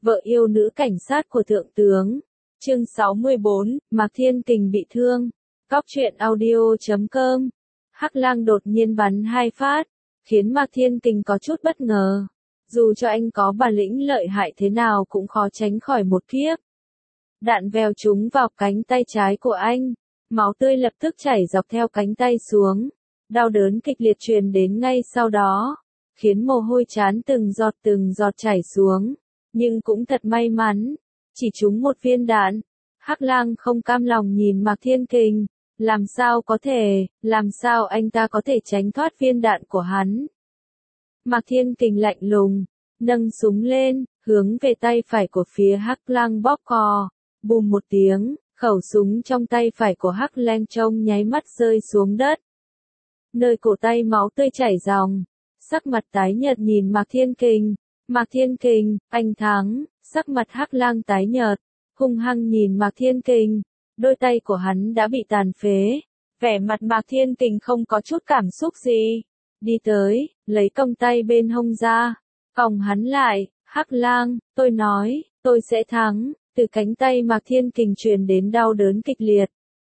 vợ yêu nữ cảnh sát của thượng tướng. Chương 64, Mạc Thiên Kình bị thương. Cóc truyện audio.com. Hắc Lang đột nhiên bắn 2 phát, khiến Mạc Thiên Kình có chút bất ngờ. Dù cho anh có bản lĩnh lợi hại thế nào cũng khó tránh khỏi một kiếp. Đạn vèo trúng vào cánh tay trái của anh, máu tươi lập tức chảy dọc theo cánh tay xuống. Đau đớn kịch liệt truyền đến ngay sau đó, khiến mồ hôi trán từng giọt chảy xuống. Nhưng cũng thật may mắn, chỉ trúng một viên đạn. Hắc Lang không cam lòng nhìn Mạc Thiên Kình, làm sao anh ta có thể tránh thoát viên đạn của hắn. Mạc Thiên Kình lạnh lùng, nâng súng lên, hướng về tay phải của phía Hắc Lang bóp cò. Bùm một tiếng, khẩu súng trong tay phải của Hắc Lang trong nháy mắt rơi xuống đất. Nơi cổ tay máu tươi chảy ròng, sắc mặt tái nhợt nhìn Mạc Thiên Kình. Mạc Thiên Kình, anh thắng. Sắc mặt Hắc Lang tái nhợt, hung hăng nhìn Mạc Thiên Kình. Đôi tay của hắn đã bị tàn phế. Vẻ mặt Mạc Thiên Kình không có chút cảm xúc gì. Đi tới, lấy còng tay bên hông ra, còng hắn lại. Hắc Lang, tôi nói, tôi sẽ thắng. Từ cánh tay Mạc Thiên Kình truyền đến đau đớn kịch liệt.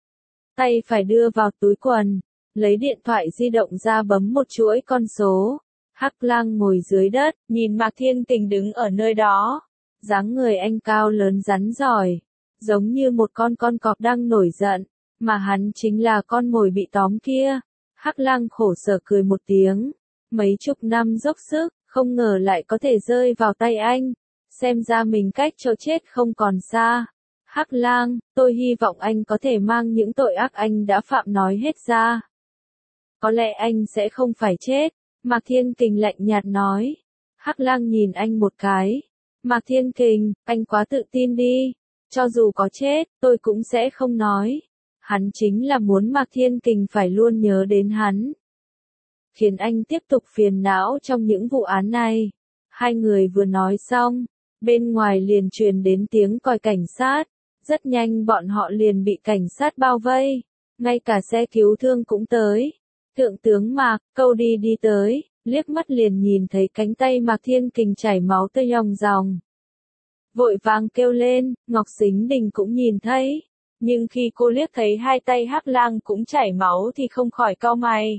Tay phải đưa vào túi quần, lấy điện thoại di động ra bấm một chuỗi con số. Hắc Lang ngồi dưới đất, nhìn Mạc Thiên Kình đứng ở nơi đó. Dáng người anh cao lớn rắn giỏi, giống như một con cọp đang nổi giận, mà hắn chính là con mồi bị tóm kia. Hắc Lang khổ sở cười một tiếng, mấy chục năm dốc sức, không ngờ lại có thể rơi vào tay anh. Xem ra mình cách chỗ chết không còn xa. Hắc Lang, tôi hy vọng anh có thể mang những tội ác anh đã phạm nói hết ra. Có lẽ anh sẽ không phải chết. Mạc Thiên Kình lạnh nhạt nói. Hắc Lang nhìn anh một cái. Mạc Thiên Kình, anh quá tự tin đi. Cho dù có chết, tôi cũng sẽ không nói. Hắn chính là muốn Mạc Thiên Kình phải luôn nhớ đến hắn. Khiến anh tiếp tục phiền não trong những vụ án này. Hai người vừa nói xong, bên ngoài liền truyền đến tiếng còi cảnh sát. Rất nhanh bọn họ liền bị cảnh sát bao vây. Ngay cả xe cứu thương cũng tới. Thượng tướng Mạc, Cody đi tới, liếc mắt liền nhìn thấy cánh tay Mạc Thiên Kình chảy máu tươi ròng ròng. Vội vàng kêu lên, Ngọc Sính Đình cũng nhìn thấy. Nhưng khi cô liếc thấy hai tay Hắc Lang cũng chảy máu thì không khỏi cau mày.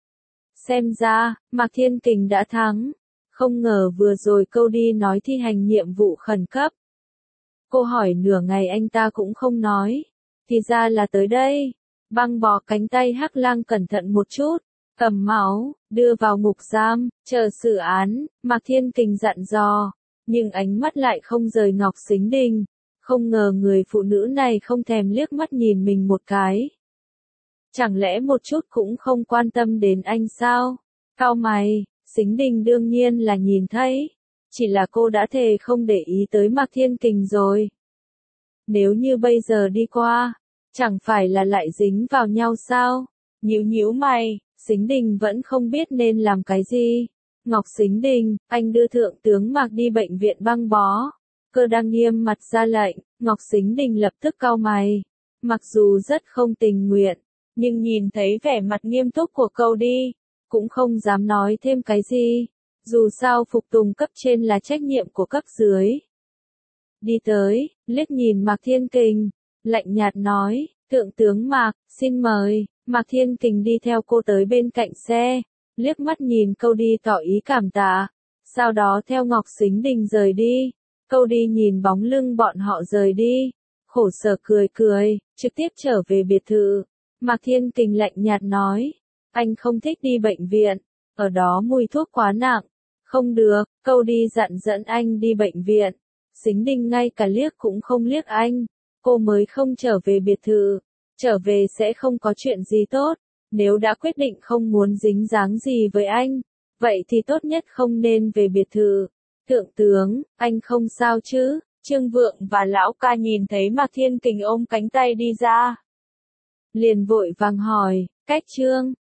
Xem ra, Mạc Thiên Kình đã thắng. Không ngờ vừa rồi Cody nói thi hành nhiệm vụ khẩn cấp. Cô hỏi nửa ngày anh ta cũng không nói. Thì ra là tới đây. Băng bó cánh tay Hắc Lang cẩn thận một chút, cầm máu, đưa vào ngục giam, chờ xử án. Mạc Thiên Kình dặn dò, nhưng ánh mắt lại không rời Ngọc Sính Đình. Không ngờ người phụ nữ này không thèm liếc mắt nhìn mình một cái. Chẳng lẽ một chút cũng không quan tâm đến anh sao? Cau mày, Sính Đình đương nhiên là nhìn thấy. Chỉ là cô đã thề không để ý tới Mạc Thiên Kình rồi. Nếu như bây giờ đi qua, chẳng phải là lại dính vào nhau sao? Nhíu mày, Sính Đình vẫn không biết nên làm cái gì. Ngọc Sính Đình, anh đưa thượng tướng Mạc đi bệnh viện băng bó. Cơ đang nghiêm mặt ra lệnh, Ngọc Sính Đình lập tức cau mày. Mặc dù rất không tình nguyện, nhưng nhìn thấy vẻ mặt nghiêm túc của Cody, cũng không dám nói thêm cái gì. Dù sao phục tùng cấp trên là trách nhiệm của cấp dưới. Đi tới, liếc nhìn Mạc Thiên Kình, lạnh nhạt nói, thượng tướng Mạc, xin mời. Mạc Thiên Kình đi theo cô tới bên cạnh xe, liếc mắt nhìn Cody tỏ ý cảm tạ, sau đó theo Ngọc Sính Đình rời đi. Cody nhìn bóng lưng bọn họ rời đi, khổ sở cười, trực tiếp trở về biệt thự. Mạc Thiên Kình lạnh nhạt nói, anh không thích đi bệnh viện, ở đó mùi thuốc quá nặng. Không được, Cody dẫn anh đi bệnh viện. Sính Đình ngay cả liếc cũng không liếc anh. Cô mới không trở về biệt thự. Trở về sẽ không có chuyện gì tốt. Nếu đã quyết định không muốn dính dáng gì với anh, vậy thì tốt nhất không nên về biệt thự. Thượng tướng, anh không sao chứ? Trương Vượng và Lão Ca nhìn thấy Mạc Thiên Kình ôm cánh tay đi ra. Liền vội vàng hỏi, cách Trương,